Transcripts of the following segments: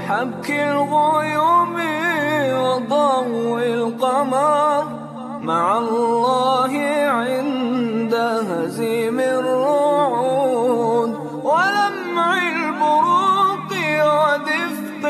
وحبك الغيوم وضوء القمر، مع الله عند هزيم الرعود ولمع البروق ودفق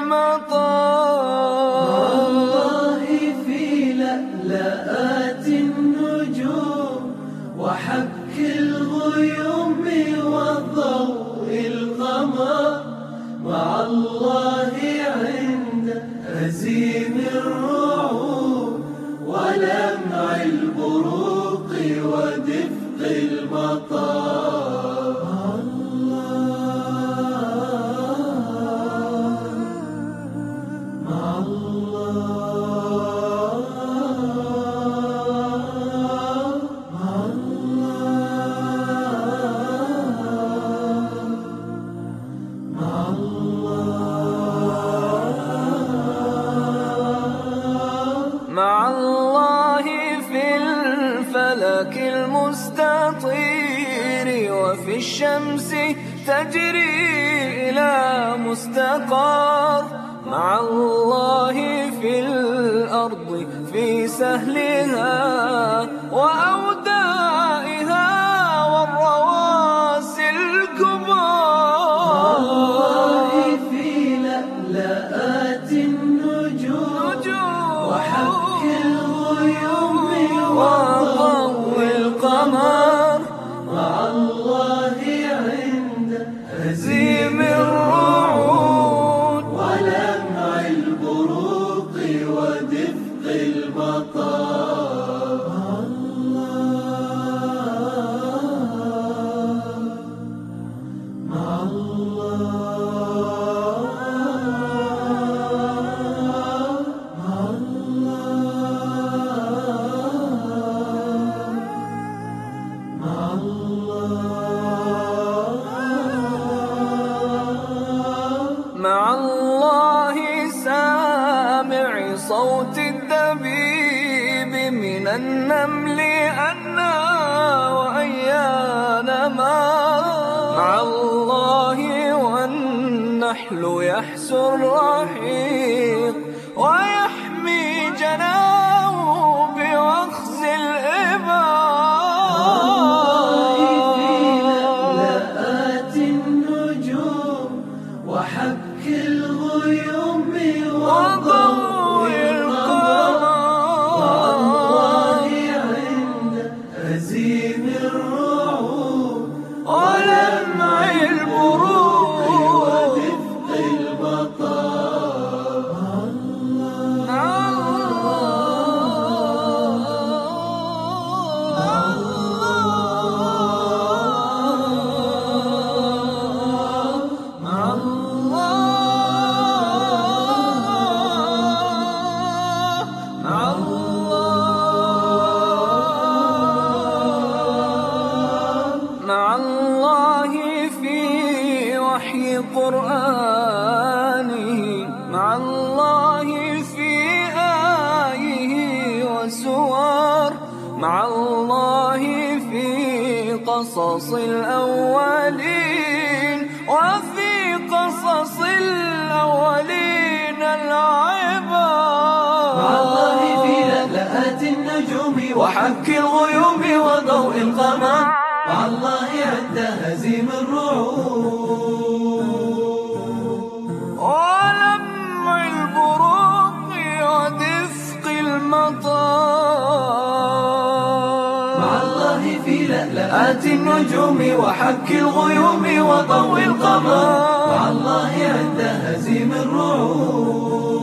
المطر. مع الله في لألآت النجوم وحبك الغيوم وضوء القمر، مع الله عند هزيم الرعود ولمع البروق ودفق المطر. مع الله مع الله مع الله مع الله في الفلك المستطير وفي الشمس تجري إلى مستقر، مع الله في الأرض في سهلها وأودائها والرواسي الكبار. مع الله في لألآت النجوم وحبك الغيوم وضوء القمر، مع الله عند هزيم الرعود ولمع البروق ودفق المطر. مع الله مع الله مع الله مع الله سامع صوت الدبيب من النمل أنا وأيان ما، مع الله والنحل يحسو الرحيق ويحمي جناه بوخز الإبار. لألآت النجوم وحبك الغيوم وضوء القمر، مع الله عند هزيم الرعود ولمع البروق ودفق المطر. مع الله في وحي قرآنه، مع الله في آيه وسور، مع الله في قصص الأولين وفي قصص الأولين العبر. مع الله في لألآت النجوم وحبك الغيوم وضوء القمر، مع الله عند هزيم الرعود ولمع البروق ودفق المطر. مع الله في لألآت النجوم وحبك الغيوم وضوء القمر، مع الله عند هزيم الرعود